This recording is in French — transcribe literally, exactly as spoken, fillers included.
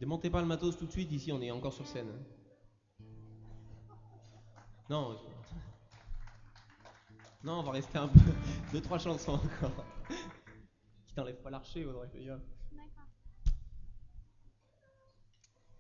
Démontez pas le matos tout de suite, ici on est encore sur scène. Non, non, on va rester un peu. Deux, trois chansons encore. Qui t'enlève pas l'archer, Audrey, fais gaffe.